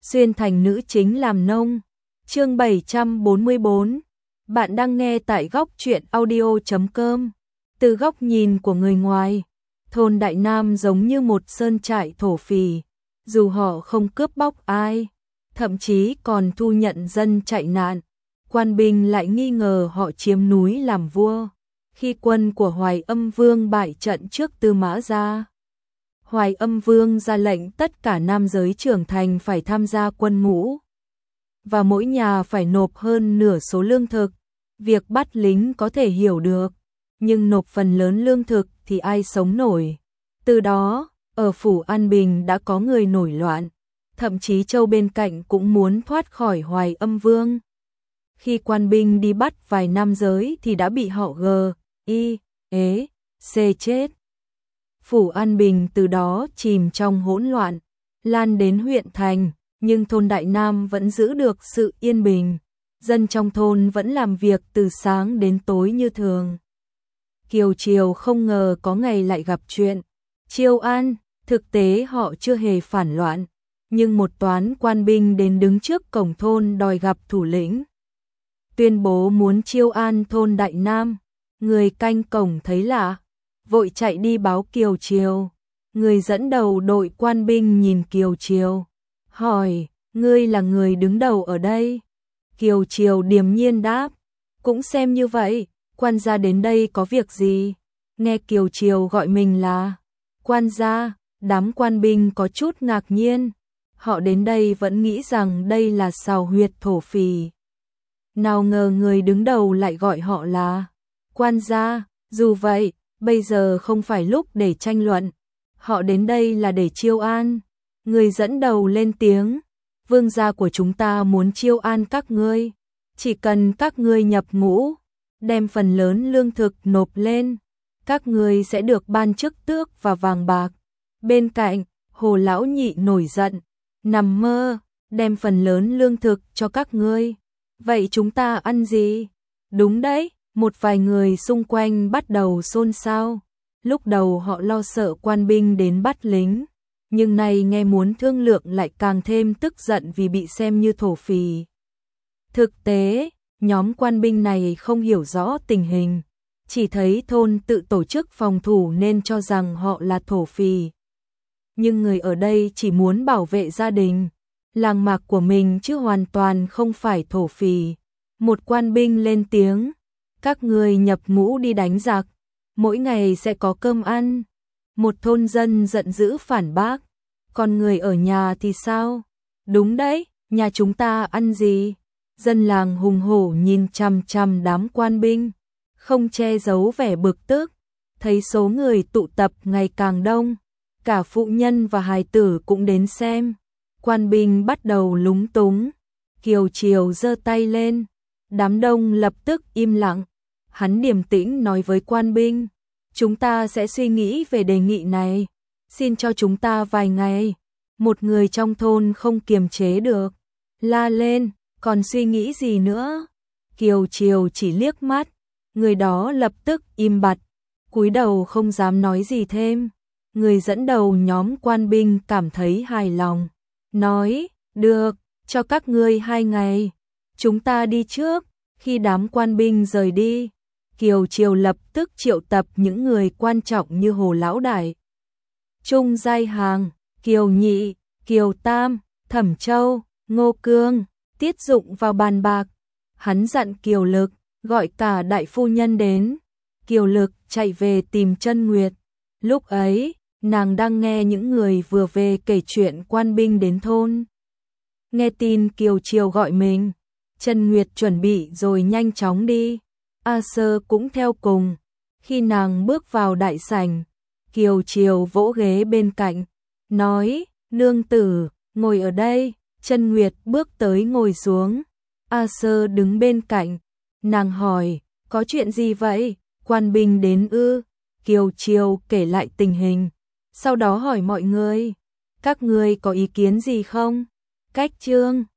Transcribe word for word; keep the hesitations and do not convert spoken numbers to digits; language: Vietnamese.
xuyên thành nữ chính làm nông. Chương bảy trăm bốn mươi bốn. Bạn đang nghe tại góc truyện audio chấm com. Từ góc nhìn của người ngoài, thôn Đại Nam giống như một sơn trại thổ phỉ, dù họ không cướp bóc ai, thậm chí còn thu nhận dân chạy nạn, quan binh lại nghi ngờ họ chiếm núi làm vua. Khi quân của Hoài Âm Vương bại trận trước Tư Mã Gia, Hoài Âm Vương ra lệnh tất cả nam giới trưởng thành phải tham gia quân ngũ, và mỗi nhà phải nộp hơn nửa số lương thực. Việc bắt lính có thể hiểu được, nhưng nộp phần lớn lương thực thì ai sống nổi. Từ đó, ở phủ An Bình đã có người nổi loạn, thậm chí châu bên cạnh cũng muốn thoát khỏi Hoài Âm Vương. Khi quan binh đi bắt vài nam giới thì đã bị họ g, i, ế, c chết. Phủ An Bình từ đó chìm trong hỗn loạn, lan đến huyện thành, nhưng thôn Đại Nam vẫn giữ được sự yên bình. Dân trong thôn vẫn làm việc từ sáng đến tối như thường. Kiều Triều không ngờ có ngày lại gặp chuyện Chiêu An. Thực tế họ chưa hề phản loạn, nhưng một toán quan binh đến đứng trước cổng thôn đòi gặp thủ lĩnh, tuyên bố muốn chiêu an thôn Đại Nam. Người canh cổng thấy lạ, vội chạy đi báo Kiều Triều. Người dẫn đầu đội quan binh nhìn Kiều Triều, hỏi: "Ngươi là người đứng đầu ở đây?" Kiều Triều điềm nhiên đáp: "Cũng xem như vậy, quan gia đến đây có việc gì?" Nghe Kiều Triều gọi mình là quan gia, đám quan binh có chút ngạc nhiên. Họ đến đây vẫn nghĩ rằng đây là sào huyệt thổ phỉ. Nào ngờ người đứng đầu lại gọi họ là quan gia. Dù vậy, bây giờ không phải lúc để tranh luận. Họ đến đây là để chiêu an. Người dẫn đầu lên tiếng: "Vương gia của chúng ta muốn chiêu an các ngươi. Chỉ cần các ngươi nhập ngũ, đem phần lớn lương thực nộp lên, các ngươi sẽ được ban chức tước và vàng bạc." Bên cạnh, Hồ lão nhị nổi giận: "Nằm mơ, đem phần lớn lương thực cho các ngươi. Vậy chúng ta ăn gì?" Đúng đấy, một vài người xung quanh bắt đầu xôn xao. Lúc đầu họ lo sợ quan binh đến bắt lính, nhưng nay nghe muốn thương lượng lại càng thêm tức giận vì bị xem như thổ phỉ. Thực tế, nhóm quan binh này không hiểu rõ tình hình, chỉ thấy thôn tự tổ chức phòng thủ nên cho rằng họ là thổ phỉ. Nhưng người ở đây chỉ muốn bảo vệ gia đình, làng mạc của mình chứ hoàn toàn không phải thổ phỉ. Một quan binh lên tiếng: "Các người nhập ngũ đi đánh giặc, mỗi ngày sẽ có cơm ăn." Một thôn dân giận dữ phản bác: "Còn người ở nhà thì sao?" "Đúng đấy, nhà chúng ta ăn gì?" Dân làng hùng hổ nhìn chằm chằm đám quan binh, không che giấu vẻ bực tức. Thấy số người tụ tập ngày càng đông, cả phụ nhân và hài tử cũng đến xem. Quan binh bắt đầu lúng túng. Kiều Triều giơ tay lên, đám đông lập tức im lặng. Hắn điềm tĩnh nói với quan binh: "Chúng ta sẽ suy nghĩ về đề nghị này, xin cho chúng ta vài ngày." Một người trong thôn không kiềm chế được, la lên: "Còn suy nghĩ gì nữa?" Kiều Triều chỉ liếc mắt, người đó lập tức im bặt, cúi đầu không dám nói gì thêm. Người dẫn đầu nhóm quan binh cảm thấy hài lòng, nói: "Được, cho các ngươi hai ngày, chúng ta đi trước." Khi đám quan binh rời đi, Kiều Triều lập tức triệu tập những người quan trọng như Hồ Lão Đại, Trung Giai Hàng, Kiều Nhị, Kiều Tam, Thẩm Châu, Ngô Cương, Tiết Dụng vào bàn bạc. Hắn dặn Kiều Lực gọi cả đại phu nhân đến. Kiều Lực chạy về tìm Chân Nguyệt. Lúc ấy, nàng đang nghe những người vừa về kể chuyện quan binh đến thôn. Nghe tin Kiều Triều gọi mình, Chân Nguyệt chuẩn bị rồi nhanh chóng đi. A Sơ cũng theo cùng. Khi nàng bước vào đại sảnh, Kiều Triều vỗ ghế bên cạnh, nói: "Nương tử, ngồi ở đây." Chân Nguyệt bước tới ngồi xuống. A Sơ đứng bên cạnh. Nàng hỏi: "Có chuyện gì vậy? Quan binh đến ư?" Kiều Triều kể lại tình hình, sau đó hỏi mọi người: "Các ngươi có ý kiến gì không?" Cách chương